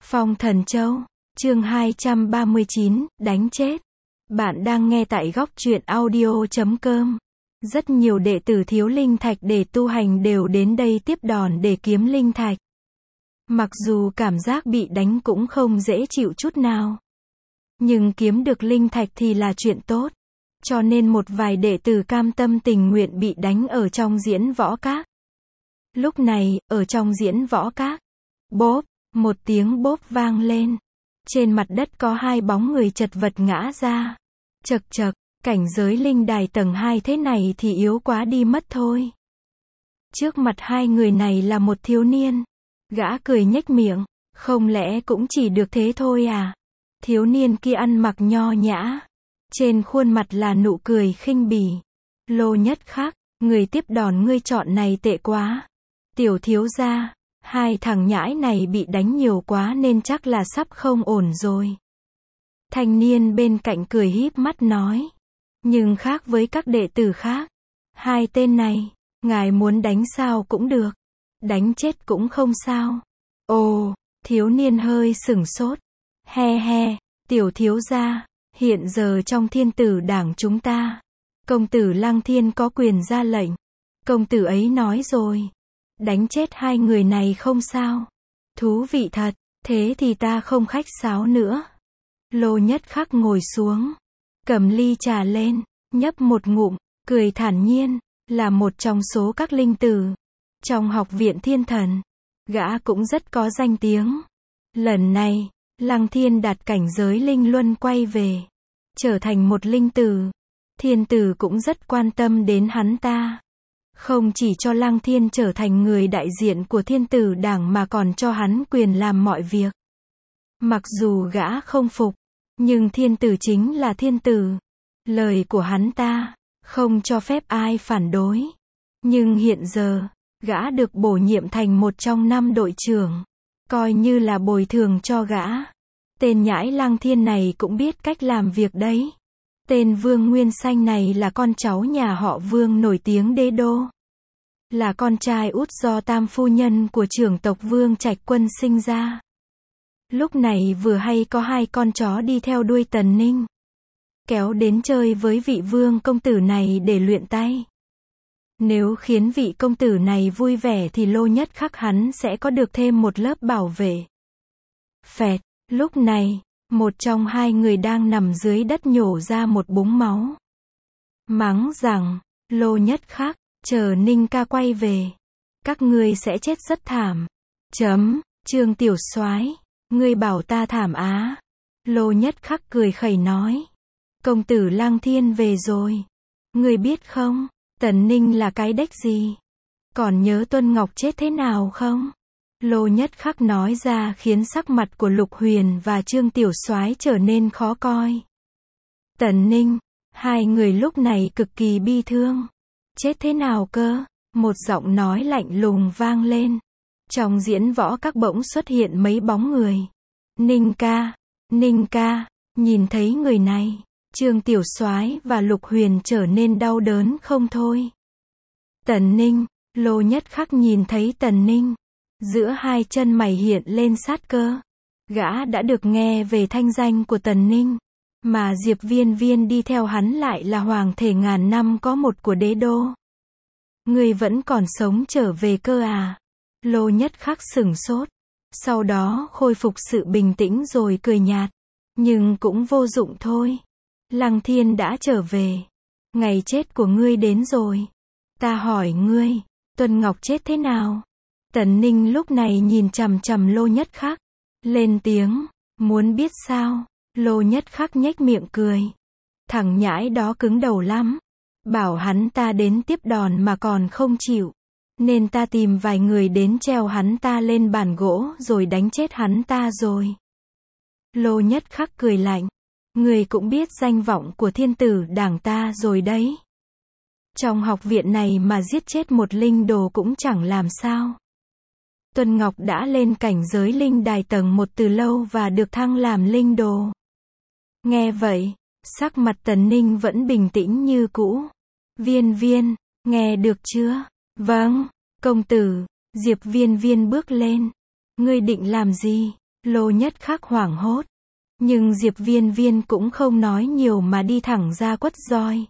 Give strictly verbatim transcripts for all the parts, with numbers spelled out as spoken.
Phong Thần Châu, chương hai trăm ba mươi chín, đánh chết. Bạn đang nghe tại góc truyện audio chấm com. Rất nhiều đệ tử thiếu linh thạch để tu hành đều đến đây tiếp đòn để kiếm linh thạch. Mặc dù cảm giác bị đánh cũng không dễ chịu chút nào, nhưng kiếm được linh thạch thì là chuyện tốt. Cho nên một vài đệ tử cam tâm tình nguyện bị đánh ở trong diễn võ các. Lúc này, ở trong diễn võ các, bốp, một tiếng bốp vang lên. Trên mặt đất có hai bóng người chật vật ngã ra. Chật chật, cảnh giới linh đài tầng hai thế này thì yếu quá đi mất thôi. Trước mặt hai người này là một thiếu niên. Gã cười nhếch miệng, không lẽ cũng chỉ được thế thôi à? Thiếu niên kia ăn mặc nho nhã, trên khuôn mặt là nụ cười khinh bỉ. Lô Nhất Khắc, người tiếp đòn ngươi chọn này tệ quá. Tiểu thiếu gia, hai thằng nhãi này bị đánh nhiều quá nên chắc là sắp không ổn rồi. Thanh niên bên cạnh cười híp mắt nói. Nhưng khác với các đệ tử khác, hai tên này, ngài muốn đánh sao cũng được, đánh chết cũng không sao. Ồ, thiếu niên hơi sửng sốt. He he, tiểu thiếu gia, hiện giờ trong thiên tử đảng chúng ta, công tử Lăng Thiên có quyền ra lệnh. Công tử ấy nói rồi, đánh chết hai người này không sao. Thú vị thật, thế thì ta không khách sáo nữa. Lô Nhất Khắc ngồi xuống, cầm ly trà lên, nhấp một ngụm, cười thản nhiên, là một trong số các linh tử. Trong học viện thiên thần, gã cũng rất có danh tiếng. Lần này, Lăng Thiên đạt cảnh giới linh luân quay về, trở thành một linh tử. Thiên tử cũng rất quan tâm đến hắn ta. Không chỉ cho Lăng Thiên trở thành người đại diện của thiên tử đảng mà còn cho hắn quyền làm mọi việc. Mặc dù gã không phục, nhưng thiên tử chính là thiên tử. Lời của hắn ta, không cho phép ai phản đối. Nhưng hiện giờ, gã được bổ nhiệm thành một trong năm đội trưởng. Coi như là bồi thường cho gã. Tên nhãi Lăng Thiên này cũng biết cách làm việc đấy. Tên Vương Nguyên Xanh này là con cháu nhà họ Vương nổi tiếng đế đô. Là con trai út do tam phu nhân của trưởng tộc Vương Trạch Quân sinh ra. Lúc này vừa hay có hai con chó đi theo đuôi Tần Ninh, kéo đến chơi với vị vương công tử này để luyện tay. Nếu khiến vị công tử này vui vẻ thì Lô Nhất Khắc hắn sẽ có được thêm một lớp bảo vệ. Phẹt, lúc này, một trong hai người đang nằm dưới đất nhổ ra một búng máu. Mắng rằng, Lô Nhất Khắc, chờ Ninh ca quay về, các ngươi sẽ chết rất thảm. Chấm, Trương Tiểu Soái, ngươi bảo ta thảm á? Lô Nhất Khắc cười khẩy nói. Công tử Lăng Thiên về rồi. Ngươi biết không, Tần Ninh là cái đếch gì? Còn nhớ Tuân Ngọc chết thế nào không? Lô Nhất Khắc nói ra khiến sắc mặt của Lục Huyền và Trương Tiểu Soái trở nên khó coi. Tần Ninh, hai người lúc này cực kỳ bi thương. Chết thế nào cơ? Một giọng nói lạnh lùng vang lên. Trong diễn võ các bỗng xuất hiện mấy bóng người. Ninh ca, Ninh ca, nhìn thấy người này, Trương Tiểu Soái và Lục Huyền trở nên đau đớn không thôi. Tần Ninh, Lô Nhất Khắc nhìn thấy Tần Ninh, giữa hai chân mày hiện lên sát cơ. Gã đã được nghe về thanh danh của Tần Ninh, mà Diệp Viên Viên đi theo hắn lại là hoàng thể ngàn năm có một của đế đô. Người vẫn còn sống trở về cơ à? Lô Nhất Khắc sửng sốt, sau đó khôi phục sự bình tĩnh rồi cười nhạt. Nhưng cũng vô dụng thôi. Lăng Thiên đã trở về. Ngày chết của ngươi đến rồi. Ta hỏi ngươi, Tuân Ngọc chết thế nào? Tần Ninh lúc này nhìn chằm chằm Lô Nhất Khắc, lên tiếng, muốn biết sao? Lô Nhất Khắc nhếch miệng cười. Thằng nhãi đó cứng đầu lắm. Bảo hắn ta đến tiếp đòn mà còn không chịu. Nên ta tìm vài người đến treo hắn ta lên bàn gỗ rồi đánh chết hắn ta rồi. Lô Nhất Khắc cười lạnh. Người cũng biết danh vọng của thiên tử đảng ta rồi đấy. Trong học viện này mà giết chết một linh đồ cũng chẳng làm sao. Tuân Ngọc đã lên cảnh giới linh đài tầng một từ lâu và được thăng làm linh đồ. Nghe vậy, sắc mặt Tần Ninh vẫn bình tĩnh như cũ. Viên Viên, nghe được chưa? Vâng, công tử. Diệp Viên Viên bước lên. Ngươi định làm gì? Lô Nhất Khắc hoảng hốt. Nhưng Diệp Viên Viên cũng không nói nhiều mà đi thẳng ra quất roi.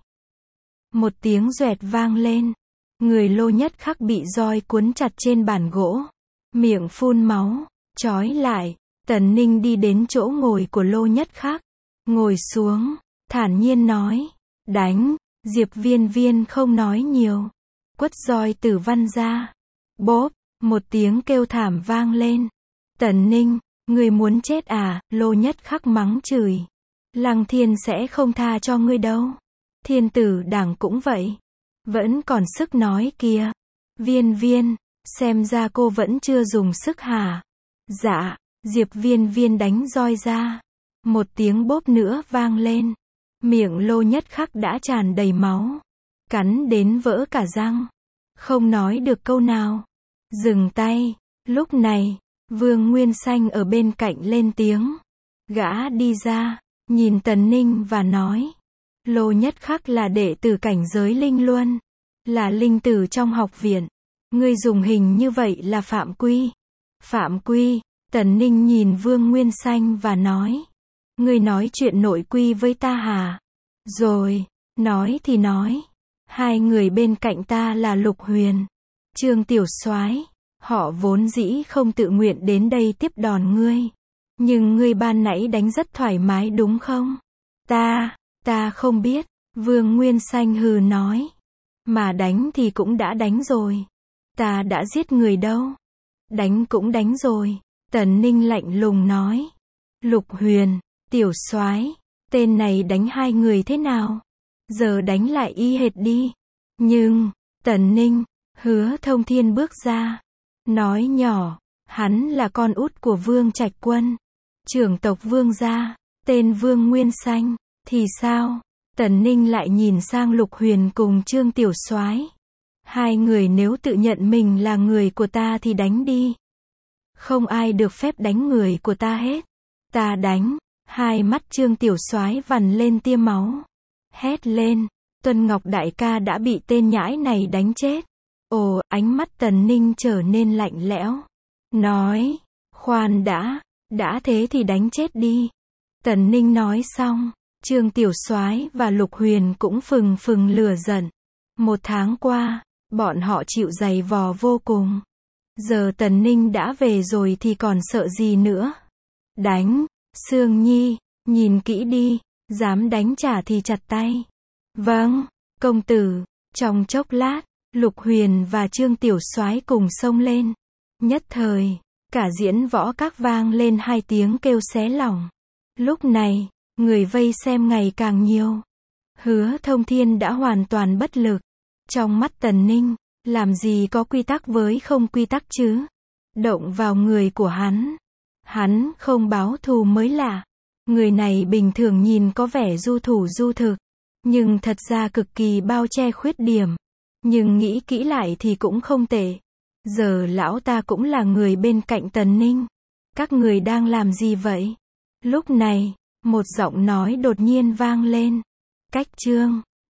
Một tiếng doẹt vang lên. Người Lô Nhất Khắc bị roi cuốn chặt trên bàn gỗ. Miệng phun máu, trói lại. Tần Ninh đi đến chỗ ngồi của Lô Nhất Khắc. Ngồi xuống, thản nhiên nói. Đánh. Diệp Viên Viên không nói nhiều. Quất roi Tử Văn ra. Bốp, một tiếng kêu thảm vang lên. Tần Ninh, ngươi muốn chết à? Lô Nhất Khắc mắng chửi. Lăng Thiên sẽ không tha cho ngươi đâu. Thiên Tử Đảng cũng vậy. Vẫn còn sức nói kìa. Viên Viên, xem ra cô vẫn chưa dùng sức hả? Dạ. Diệp Viên Viên đánh roi ra. Một tiếng bốp nữa vang lên. Miệng Lô Nhất Khắc đã tràn đầy máu. Cắn đến vỡ cả răng. Không nói được câu nào. Dừng tay. Lúc này, Vương Nguyên Xanh ở bên cạnh lên tiếng. Gã đi ra, nhìn Tần Ninh và nói. Lô Nhất Khắc là đệ tử cảnh giới linh luân. Là linh tử trong học viện. Ngươi dùng hình như vậy là phạm quy. Phạm quy. Tần Ninh nhìn Vương Nguyên Xanh và nói. Ngươi nói chuyện nội quy với ta hả? Rồi, nói thì nói. Hai người bên cạnh ta là Lục Huyền, Trương Tiểu Soái. Họ vốn dĩ không tự nguyện đến đây tiếp đòn ngươi. Nhưng ngươi ban nãy đánh rất thoải mái đúng không? Ta, ta không biết. Vương Nguyên Xanh hừ nói. Mà đánh thì cũng đã đánh rồi. Ta đã giết người đâu. Đánh cũng đánh rồi. Tần Ninh lạnh lùng nói. Lục Huyền, Tiểu Soái, tên này đánh hai người thế nào? Giờ đánh lại y hệt đi. Nhưng, Tần Ninh, Hứa Thông Thiên bước ra. Nói nhỏ, hắn là con út của Vương Trạch Quân. Trưởng tộc Vương gia, tên Vương Nguyên Xanh. Thì sao? Tần Ninh lại nhìn sang Lục Huyền cùng Trương Tiểu Soái. Hai người nếu tự nhận mình là người của ta thì đánh đi. Không ai được phép đánh người của ta hết. Ta đánh. Hai mắt Trương Tiểu Soái vằn lên tia máu. Hét lên. Tuân Ngọc đại ca đã bị tên nhãi này đánh chết. Ồ, ánh mắt Tần Ninh trở nên lạnh lẽo. Nói. Khoan đã. Đã thế thì đánh chết đi. Tần Ninh nói xong. Trương Tiểu Soái và Lục Huyền cũng phừng phừng lửa giận. Một tháng qua, bọn họ chịu giày vò vô cùng. Giờ Tần Ninh đã về rồi thì còn sợ gì nữa. Đánh. Sương Nhi, nhìn kỹ đi. Dám đánh trả thì chặt tay. Vâng, công tử. Trong chốc lát, Lục Huyền và Trương Tiểu Soái cùng xông lên. Nhất thời, cả diễn võ các vang lên hai tiếng kêu xé lòng. Lúc này, người vây xem ngày càng nhiều. Hứa Thông Thiên đã hoàn toàn bất lực. Trong mắt Tần Ninh, làm gì có quy tắc với không quy tắc chứ? Động vào người của hắn. Hắn không báo thù mới lạ. Người này bình thường nhìn có vẻ du thủ du thực. Nhưng thật ra cực kỳ bao che khuyết điểm. Nhưng nghĩ kỹ lại thì cũng không tệ. Giờ lão ta cũng là người bên cạnh Tần Ninh. Các người đang làm gì vậy? Lúc này, một giọng nói đột nhiên vang lên. Cách Trương.